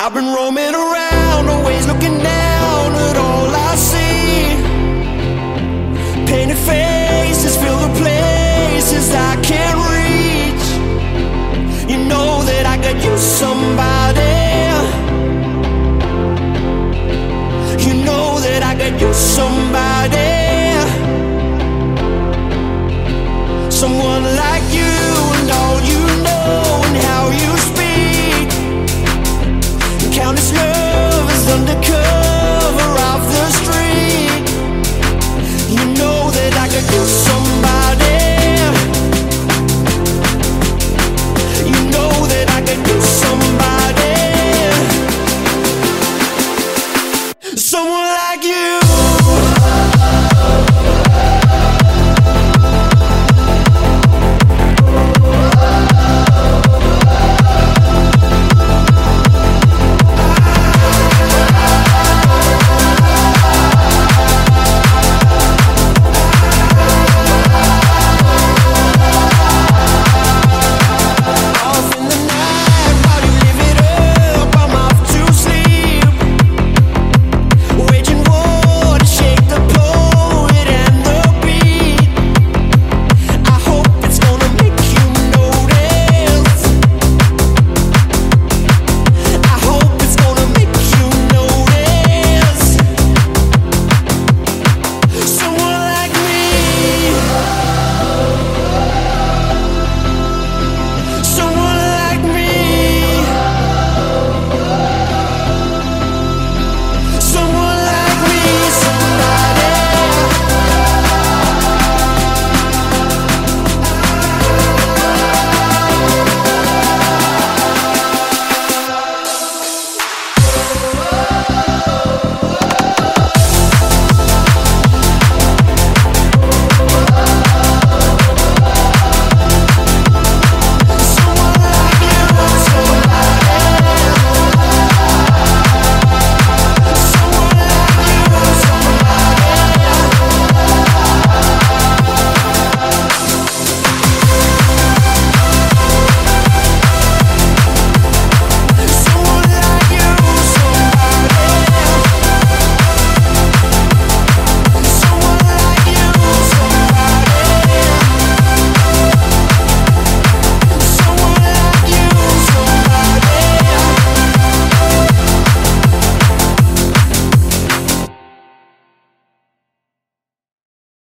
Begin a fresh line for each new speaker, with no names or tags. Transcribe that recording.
I've been roaming around, always looking down at all I see. Painted faces fill the places I can't reach. You know that I could use somebody. You know that I could use somebody.